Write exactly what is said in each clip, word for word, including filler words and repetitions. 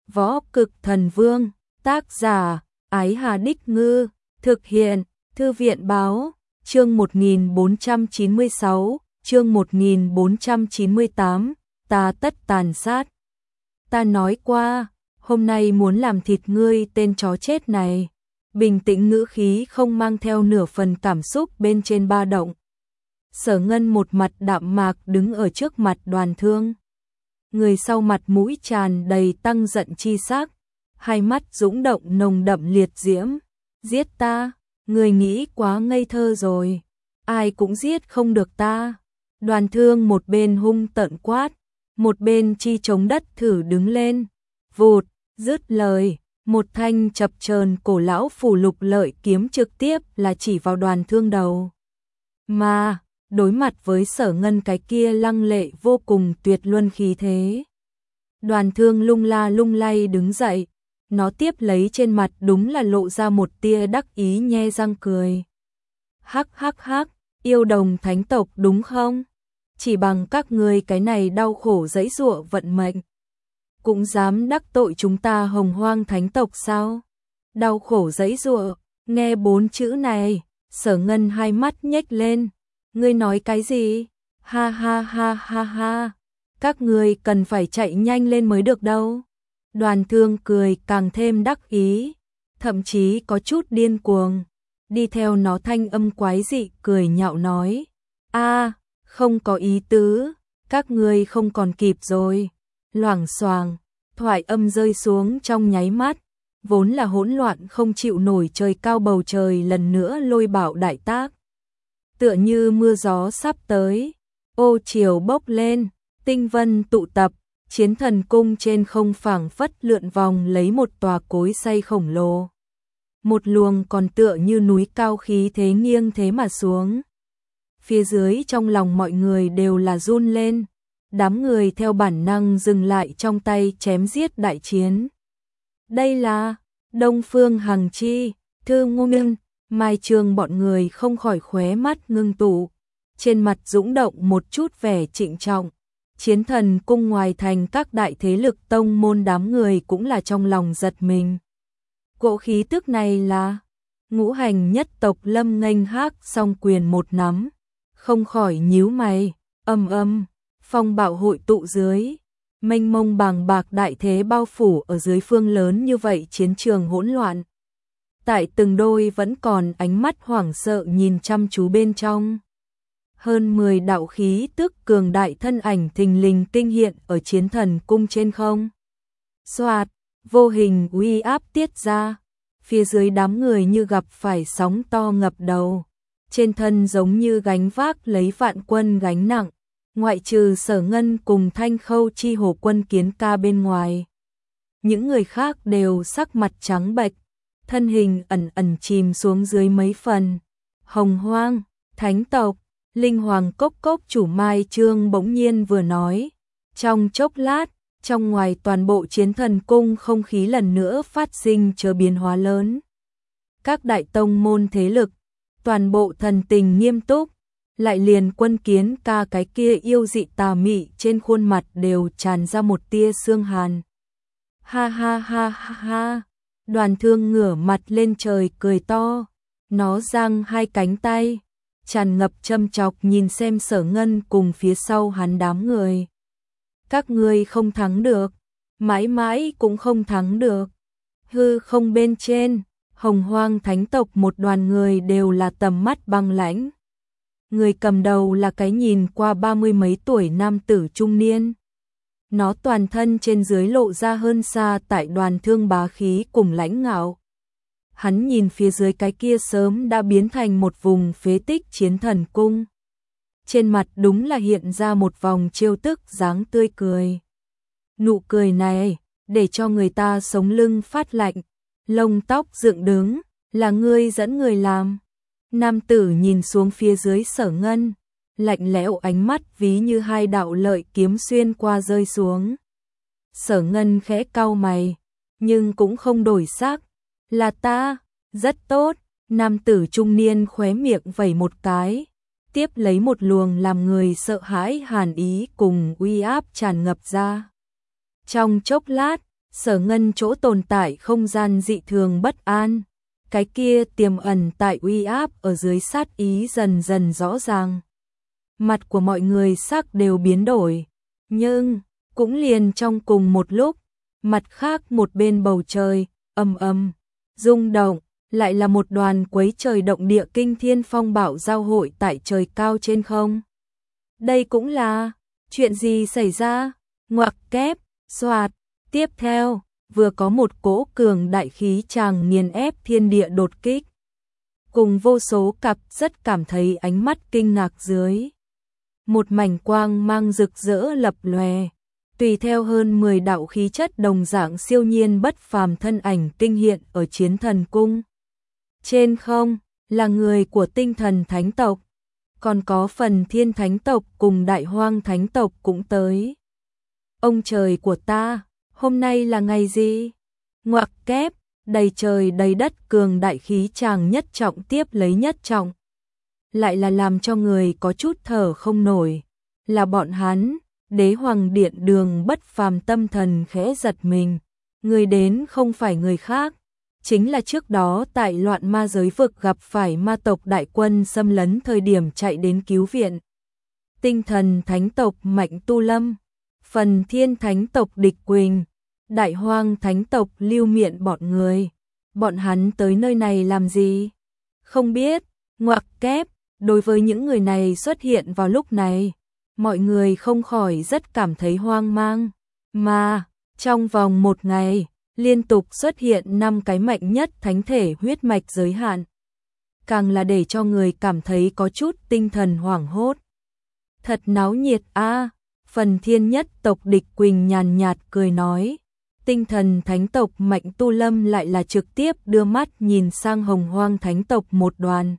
Võ Cực Thần Vương, tác giả, Ái Hà Đích Ngư, thực hiện, Thư viện báo, chương một nghìn bốn trăm chín mươi sáu, chương một nghìn bốn trăm chín mươi tám, ta tất tàn sát. Ta nói qua, hôm nay muốn làm thịt ngươi tên chó chết này. Bình tĩnh ngữ khí không mang theo nửa phần cảm xúc bên trên ba động. Sở Ngân một mặt đạm mạc đứng ở trước mặt Đoàn Thương. Người sau mặt mũi tràn đầy tăng giận chi sắc, hai mắt dũng động nồng đậm liệt diễm. Giết ta, người nghĩ quá ngây thơ rồi, ai cũng giết không được ta. Đoàn Thương một bên hung tợn quát, một bên chi chống đất thử đứng lên. Vụt, dứt lời, một thanh chập chờn cổ lão phủ lục lợi kiếm trực tiếp là chỉ vào Đoàn Thương đầu. Mà, đối mặt với Sở Ngân cái kia lăng lệ vô cùng tuyệt luân khí thế, Đoàn Thương lung la lung lay đứng dậy, nó tiếp lấy trên mặt đúng là lộ ra một tia đắc ý nhe răng cười. Hắc hắc hắc, yêu đồng thánh tộc đúng không? Chỉ bằng các ngươi cái này đau khổ giãy giụa vận mệnh, cũng dám đắc tội chúng ta Hồng Hoang thánh tộc sao? Đau khổ giãy giụa, nghe bốn chữ này, Sở Ngân hai mắt nhếch lên. Ngươi nói cái gì? Ha ha ha ha ha, các ngươi cần phải chạy nhanh lên mới được đâu. Đoàn Thương cười càng thêm đắc ý, thậm chí có chút điên cuồng, đi theo nó thanh âm quái dị cười nhạo nói. A, không có ý tứ, các ngươi không còn kịp rồi. Loảng xoảng, thoại âm rơi xuống trong nháy mắt, vốn là hỗn loạn không chịu nổi trời cao bầu trời lần nữa lôi bạo đại tác. Tựa như mưa gió sắp tới, ô chiều bốc lên, tinh vân tụ tập, Chiến Thần Cung trên không phảng phất lượn vòng lấy một tòa cối xay khổng lồ. Một luồng còn tựa như núi cao khí thế nghiêng thế mà xuống. Phía dưới trong lòng mọi người đều là run lên, đám người theo bản năng dừng lại trong tay chém giết đại chiến. Đây là Đông Phương Hằng Chi, Thư Ngô Minh, Mai Trường bọn người không khỏi khóe mắt ngưng tụ, trên mặt dũng động một chút vẻ trịnh trọng. Chiến Thần Cung ngoài thành các đại thế lực tông môn đám người cũng là trong lòng giật mình. Cỗ khí tức này là Ngũ Hành nhất tộc Lâm Nghênh Hác song quyền một nắm, không khỏi nhíu mày, âm âm, phong bạo hội tụ dưới, mênh mông bàng bạc đại thế bao phủ ở dưới phương lớn như vậy chiến trường hỗn loạn. Tại từng đôi vẫn còn ánh mắt hoảng sợ nhìn chăm chú bên trong. Hơn mười đạo khí tức cường đại thân ảnh thình lình kinh hiện ở Chiến Thần Cung trên không. Xoạt, vô hình uy áp tiết ra, phía dưới đám người như gặp phải sóng to ngập đầu, trên thân giống như gánh vác lấy vạn quân gánh nặng, ngoại trừ Sở Ngân cùng Thanh Khâu Chi Hổ Quân Kiến Ca bên ngoài. Những người khác đều sắc mặt trắng bệch, thân hình ẩn ẩn chìm xuống dưới mấy phần. Hồng Hoang, thánh tộc, Linh Hoàng Cốc Cốc chủ Mai Trương bỗng nhiên vừa nói. Trong chốc lát, trong ngoài toàn bộ Chiến Thần Cung không khí lần nữa phát sinh chớ biến hóa lớn. Các đại tông môn thế lực, toàn bộ thần tình nghiêm túc, lại liền Quân Kiến Ca cái kia yêu dị tà mị trên khuôn mặt đều tràn ra một tia sương hàn. Ha ha ha ha ha. Đoàn Thương ngửa mặt lên trời cười to, nó giang hai cánh tay, tràn ngập châm chọc nhìn xem Sở Ngân cùng phía sau hắn đám người. Các ngươi không thắng được, mãi mãi cũng không thắng được. Hư không bên trên, Hồng Hoang thánh tộc một đoàn người đều là tầm mắt băng lãnh. Người cầm đầu là cái nhìn qua ba mươi mấy tuổi nam tử trung niên. Nó toàn thân trên dưới lộ ra hơn xa tại Đoàn Thương bá khí cùng lãnh ngạo. Hắn nhìn phía dưới cái kia sớm đã biến thành một vùng phế tích Chiến Thần Cung. Trên mặt đúng là hiện ra một vòng trêu tức dáng tươi cười. Nụ cười này, để cho người ta sống lưng phát lạnh, lông tóc dựng đứng, là ngươi dẫn người làm. Nam tử nhìn xuống phía dưới Sở Ngân, lạnh lẽo ánh mắt ví như hai đạo lợi kiếm xuyên qua rơi xuống. Sở Ngân khẽ cau mày, nhưng cũng không đổi sắc. Là ta, rất tốt. Nam tử trung niên khóe miệng vẩy một cái, tiếp lấy một luồng làm người sợ hãi hàn ý cùng uy áp tràn ngập ra. Trong chốc lát, Sở Ngân chỗ tồn tại không gian dị thường bất an, cái kia tiềm ẩn tại uy áp ở dưới sát ý dần dần rõ ràng. Mặt của mọi người sắc đều biến đổi, nhưng cũng liền trong cùng một lúc, mặt khác một bên bầu trời, ầm ầm, rung động, lại là một đoàn quấy trời động địa kinh thiên phong bạo giao hội tại trời cao trên không. Đây cũng là, chuyện gì xảy ra? Ngoặc kép, xoạt, tiếp theo, vừa có một cỗ cường đại khí tràng nghiền ép thiên địa đột kích. Cùng vô số cặp rất cảm thấy ánh mắt kinh ngạc dưới. Một mảnh quang mang rực rỡ lập lòe, tùy theo hơn mười đạo khí chất đồng dạng siêu nhiên bất phàm thân ảnh kinh hiện ở Chiến Thần Cung. Trên không, là người của tinh thần thánh tộc, còn có phần thiên thánh tộc cùng đại hoang thánh tộc cũng tới. Ông trời của ta, hôm nay là ngày gì? Ngoặc kép, đầy trời đầy đất cường đại khí tràng nhất trọng tiếp lấy nhất trọng. Lại là làm cho người có chút thở không nổi, là bọn hắn, đế hoàng điện đường bất phàm tâm thần khẽ giật mình. Người đến không phải người khác, chính là trước đó tại loạn ma giới vực gặp phải ma tộc đại quân xâm lấn thời điểm chạy đến cứu viện. Tinh thần thánh tộc Mạnh Tu Lâm, phần thiên thánh tộc Địch Quỳnh, đại hoang thánh tộc Lưu Miện bọn người. Bọn hắn tới nơi này làm gì? Không biết, ngoặc kép, đối với những người này xuất hiện vào lúc này, mọi người không khỏi rất cảm thấy hoang mang. Mà, trong vòng một ngày, liên tục xuất hiện năm cái mạnh nhất thánh thể huyết mạch giới hạn. Càng là để cho người cảm thấy có chút tinh thần hoảng hốt. Thật náo nhiệt a. Phần thiên nhất tộc Địch Quỳnh nhàn nhạt cười nói. Tinh thần thánh tộc Mạnh Tu Lâm lại là trực tiếp đưa mắt nhìn sang hồng hoang thánh tộc một đoàn.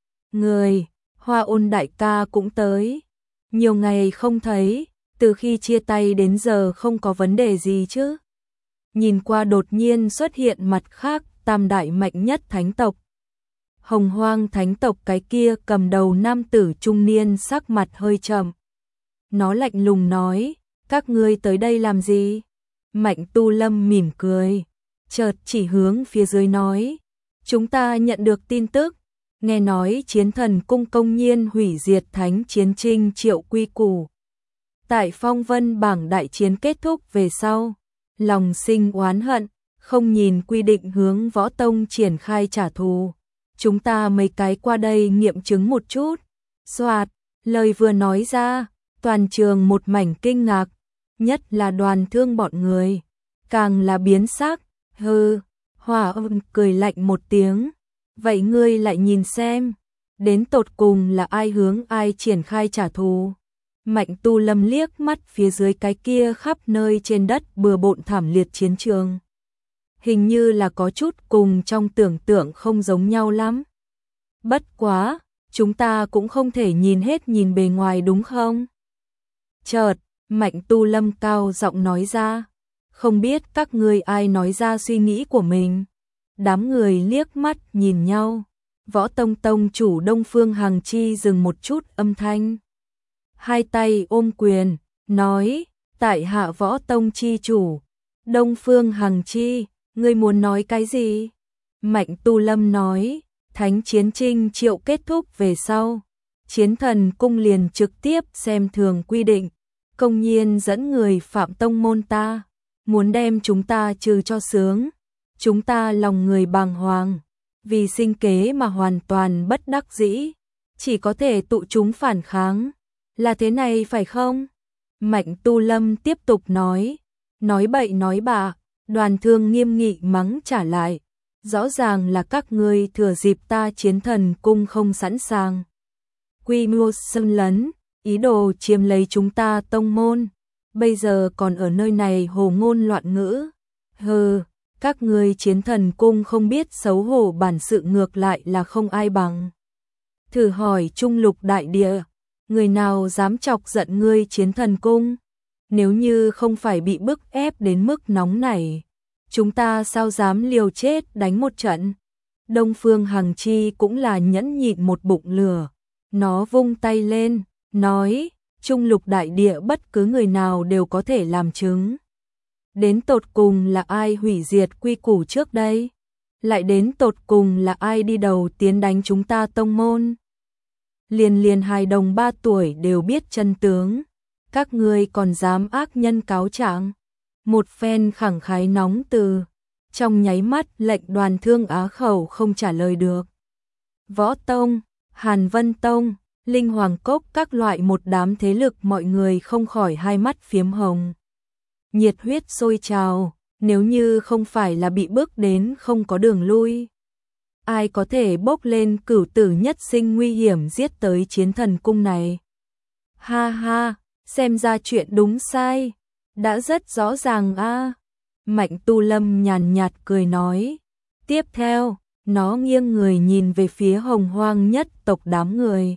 Người, Hoa Ôn đại ca cũng tới. Nhiều ngày không thấy, từ khi chia tay đến giờ không có vấn đề gì chứ. Nhìn qua đột nhiên xuất hiện mặt khác tam đại mạnh nhất thánh tộc. Hồng hoang thánh tộc cái kia cầm đầu nam tử trung niên sắc mặt hơi trầm. Nó lạnh lùng nói, các ngươi tới đây làm gì? Mạnh Tu Lâm mỉm cười, chợt chỉ hướng phía dưới nói, chúng ta nhận được tin tức, nghe nói Chiến Thần Cung công nhiên hủy diệt thánh chiến trinh triệu quy củ. Tại phong vân bảng đại chiến kết thúc về sau, lòng sinh oán hận, không nhìn quy định hướng võ tông triển khai trả thù. Chúng ta mấy cái qua đây nghiệm chứng một chút. Soạt, lời vừa nói ra, toàn trường một mảnh kinh ngạc, nhất là Đoàn Thương bọn người, càng là biến sắc. Hừ, Hỏa Ân cười lạnh một tiếng, vậy ngươi lại nhìn xem, đến tột cùng là ai hướng ai triển khai trả thù. Mạnh Tu Lâm liếc mắt phía dưới cái kia khắp nơi trên đất bừa bộn thảm liệt chiến trường. Hình như là có chút cùng trong tưởng tượng không giống nhau lắm. Bất quá, chúng ta cũng không thể nhìn hết nhìn bề ngoài đúng không? Chợt, Mạnh Tu Lâm cao giọng nói ra, không biết các ngươi ai nói ra suy nghĩ của mình. Đám người liếc mắt nhìn nhau, Võ Tông Tông chủ Đông Phương Hằng Chi dừng một chút âm thanh. Hai tay ôm quyền, nói, tại hạ Võ Tông chi chủ, Đông Phương Hằng Chi, ngươi muốn nói cái gì? Mạnh Tu Lâm nói, thánh chiến trinh triệu kết thúc về sau, Chiến Thần Cung liền trực tiếp xem thường quy định, công nhiên dẫn người phạm tông môn ta, muốn đem chúng ta trừ cho sướng. Chúng ta lòng người bàng hoàng, vì sinh kế mà hoàn toàn bất đắc dĩ, chỉ có thể tụ chúng phản kháng. Là thế này phải không? Mạnh Tu Lâm tiếp tục nói, nói bậy nói bạ. Đoàn Thương nghiêm nghị mắng trả lại, rõ ràng là các ngươi thừa dịp ta Chiến Thần Cung không sẵn sàng. Quy mô xâm lấn, ý đồ chiếm lấy chúng ta tông môn, bây giờ còn ở nơi này hồ ngôn loạn ngữ. Hừ, các ngươi Chiến Thần Cung không biết xấu hổ, bản sự ngược lại là không ai bằng. Thử hỏi Trung Lục đại địa, người nào dám chọc giận ngươi Chiến Thần Cung? Nếu như không phải bị bức ép đến mức nóng này, chúng ta sao dám liều chết đánh một trận? Đông Phương Hằng Chi cũng là nhẫn nhịn một bụng lửa. Nó vung tay lên, nói, Trung Lục đại địa bất cứ người nào đều có thể làm chứng. Đến tột cùng là ai hủy diệt quy củ trước đây? Lại đến tột cùng là ai đi đầu tiến đánh chúng ta tông môn? Liền liền hài đồng ba tuổi đều biết chân tướng. Các ngươi còn dám ác nhân cáo trạng? Một phen khẳng khái nóng từ. Trong nháy mắt lệnh Đoàn Thương á khẩu không trả lời được. Võ Tông, Hàn Vân Tông, Linh Hoàng Cốc các loại một đám thế lực mọi người không khỏi hai mắt phiếm hồng. Nhiệt huyết sôi trào, nếu như không phải là bị bước đến không có đường lui. Ai có thể bốc lên cửu tử nhất sinh nguy hiểm giết tới Chiến Thần Cung này? Ha ha, xem ra chuyện đúng sai, đã rất rõ ràng a. Mạnh Tu Lâm nhàn nhạt cười nói. Tiếp theo, nó nghiêng người nhìn về phía Hồng Hoang nhất tộc đám người.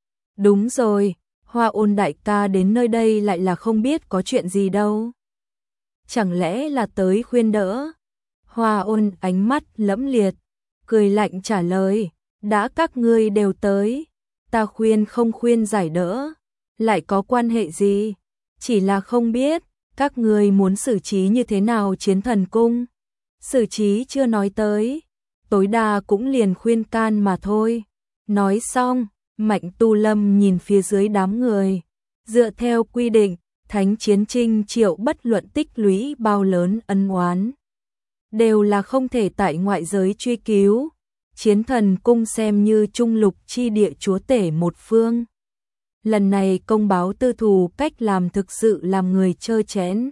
Đúng rồi, Hoa Ôn đại ca đến nơi đây lại là không biết có chuyện gì đâu. Chẳng lẽ là tới khuyên đỡ? Hoa Ôn ánh mắt lẫm liệt, cười lạnh trả lời, đã các ngươi đều tới, ta khuyên không khuyên giải đỡ, lại có quan hệ gì? Chỉ là không biết, các ngươi muốn xử trí như thế nào Chiến Thần Cung? Xử trí chưa nói tới, tối đa cũng liền khuyên can mà thôi. Nói xong, Mạnh Tu Lâm nhìn phía dưới đám người, dựa theo quy định, Thánh Chiến Trinh Triệu bất luận tích lũy bao lớn ân oán, đều là không thể tại ngoại giới truy cứu. Chiến Thần Cung xem như trung lục chi địa chúa tể một phương. Lần này công báo tư thù cách làm thực sự làm người trơ chẽn.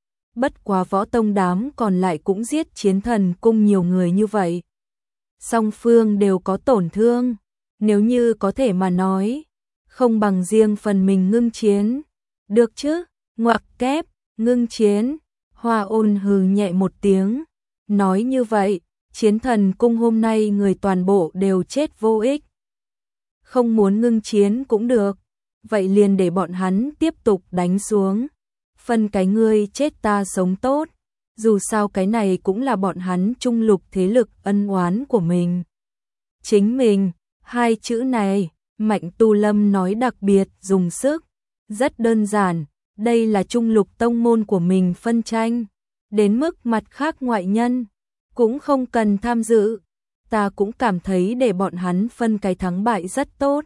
Bất quá Võ Tông đám còn lại cũng giết Chiến Thần Cung nhiều người như vậy. Song phương đều có tổn thương, nếu như có thể mà nói, không bằng riêng phần mình ngưng chiến. Được chứ, ngoặc kép, ngưng chiến. Hoa Ôn hừ nhẹ một tiếng, nói như vậy, Chiến Thần Cung hôm nay người toàn bộ đều chết vô ích. Không muốn ngưng chiến cũng được, vậy liền để bọn hắn tiếp tục đánh xuống. Phân cái ngươi chết ta sống tốt, dù sao cái này cũng là bọn hắn trung lục thế lực ân oán của mình. Chính mình, hai chữ này, Mạnh Tu Lâm nói đặc biệt dùng sức, rất đơn giản, đây là trung lục tông môn của mình phân tranh, đến mức mặt khác ngoại nhân cũng không cần tham dự, ta cũng cảm thấy để bọn hắn phân cái thắng bại rất tốt.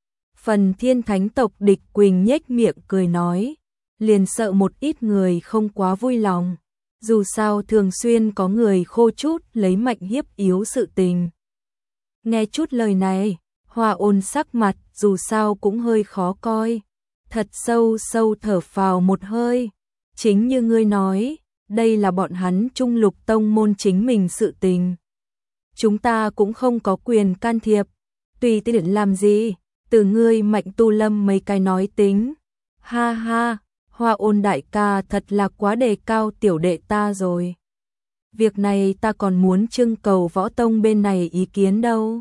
Phần Thiên Thánh tộc Địch Quỳnh nhếch miệng cười nói, liền sợ một ít người không quá vui lòng, dù sao thường xuyên có người khô chút lấy mạnh hiếp yếu sự tình. Nghe chút lời này, Hoa Ôn sắc mặt dù sao cũng hơi khó coi, thật sâu sâu thở phào một hơi, chính như ngươi nói, đây là bọn hắn trung lục tông môn chính mình sự tình. Chúng ta cũng không có quyền can thiệp, tùy tiện làm gì, từ ngươi Mạnh Tu Lâm mấy cái nói tính. Ha ha, Hoa Ôn đại ca thật là quá đề cao tiểu đệ ta rồi. Việc này ta còn muốn trưng cầu Võ Tông bên này ý kiến đâu.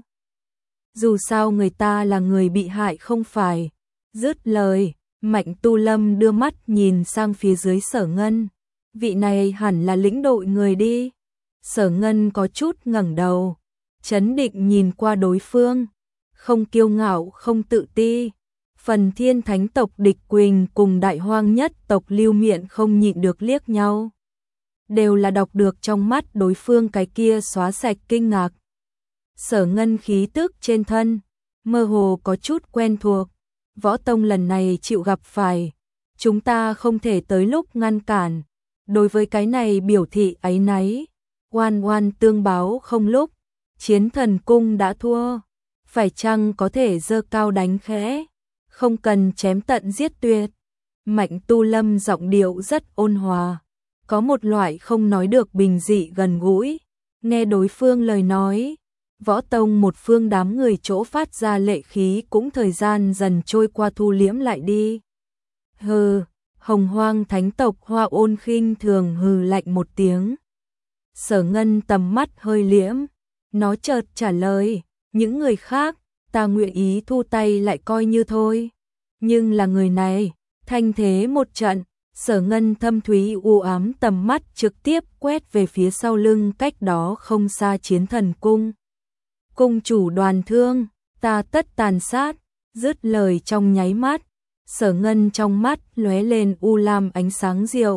Dù sao người ta là người bị hại không phải. Dứt lời, Mạnh Tu Lâm đưa mắt nhìn sang phía dưới Sở Ngân. Vị này hẳn là lĩnh đội người đi. Sở Ngân có chút ngẩng đầu, chấn định nhìn qua đối phương, không kiêu ngạo không tự ti. Phần Thiên Thánh tộc Địch Quỳnh cùng Đại Hoang nhất tộc Lưu Miện không nhịn được liếc nhau. Đều là đọc được trong mắt đối phương cái kia xóa sạch kinh ngạc. Sở Ngân khí tức trên thân, mơ hồ có chút quen thuộc. Võ Tông lần này chịu gặp phải, chúng ta không thể tới lúc ngăn cản. Đối với cái này biểu thị áy náy, oan oan tương báo không lúc, Chiến Thần Cung đã thua, phải chăng có thể giơ cao đánh khẽ, không cần chém tận giết tuyệt. Mạnh Tu Lâm giọng điệu rất ôn hòa, có một loại không nói được bình dị gần gũi. Nghe đối phương lời nói, Võ Tông một phương đám người chỗ phát ra lệ khí cũng thời gian dần trôi qua thu liễm lại đi. Hừ, Hồng Hoang Thánh tộc Hoa Ôn khinh thường hừ lạnh một tiếng. Sở Ngân tầm mắt hơi liễm, nó chợt trả lời, những người khác, ta nguyện ý thu tay lại coi như thôi. Nhưng là người này, thanh thế một trận, Sở Ngân thâm thúy u ám tầm mắt trực tiếp quét về phía sau lưng cách đó không xa Chiến Thần Cung. Cung chủ Đoàn Thương, ta tất tàn sát, dứt lời trong nháy mắt, Sở Ngân trong mắt lóe lên u lam ánh sáng diệu,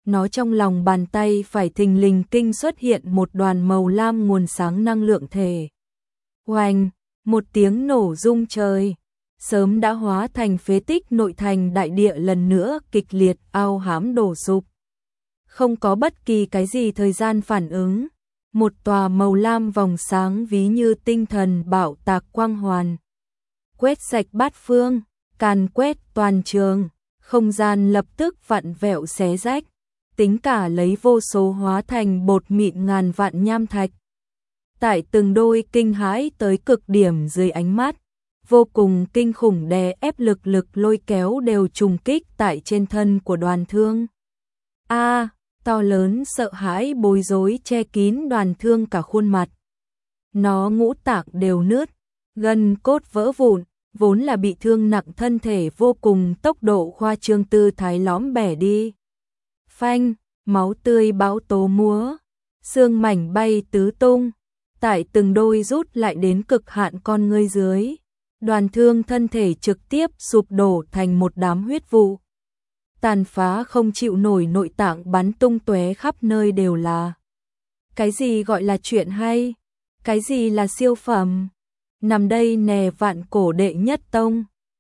nó trong lòng bàn tay phải thình lình kinh xuất hiện một đoàn màu lam nguồn sáng năng lượng thể. Oanh, một tiếng nổ rung trời, sớm đã hóa thành phế tích nội thành đại địa lần nữa kịch liệt ao hám đổ sụp. Không có bất kỳ cái gì thời gian phản ứng, một tòa màu lam vòng sáng ví như tinh thần bạo tạc quang hoàn. Quét sạch bát phương, càn quét toàn trường, không gian lập tức vặn vẹo xé rách, tính cả lấy vô số hóa thành bột mịn ngàn vạn nham thạch. Tại từng đôi kinh hãi tới cực điểm dưới ánh mắt, vô cùng kinh khủng đè ép lực lực lôi kéo đều trùng kích tại trên thân của Đoàn Thương. A, to lớn sợ hãi bối rối che kín Đoàn Thương cả khuôn mặt. Nó ngũ tạng đều nứt, gân cốt vỡ vụn, vốn là bị thương nặng thân thể vô cùng tốc độ khoa trương tư thái lõm bẻ đi. Phanh, máu tươi bão tố múa, xương mảnh bay tứ tung, tại từng đôi rút lại đến cực hạn con ngươi dưới. Đoàn Thương thân thể trực tiếp sụp đổ thành một đám huyết vụ. Tàn phá không chịu nổi, nội tạng bắn tung tóe khắp nơi đều là. Cái gì gọi là chuyện hay? Cái gì là siêu phẩm? Nằm đây nè vạn cổ đệ nhất tông.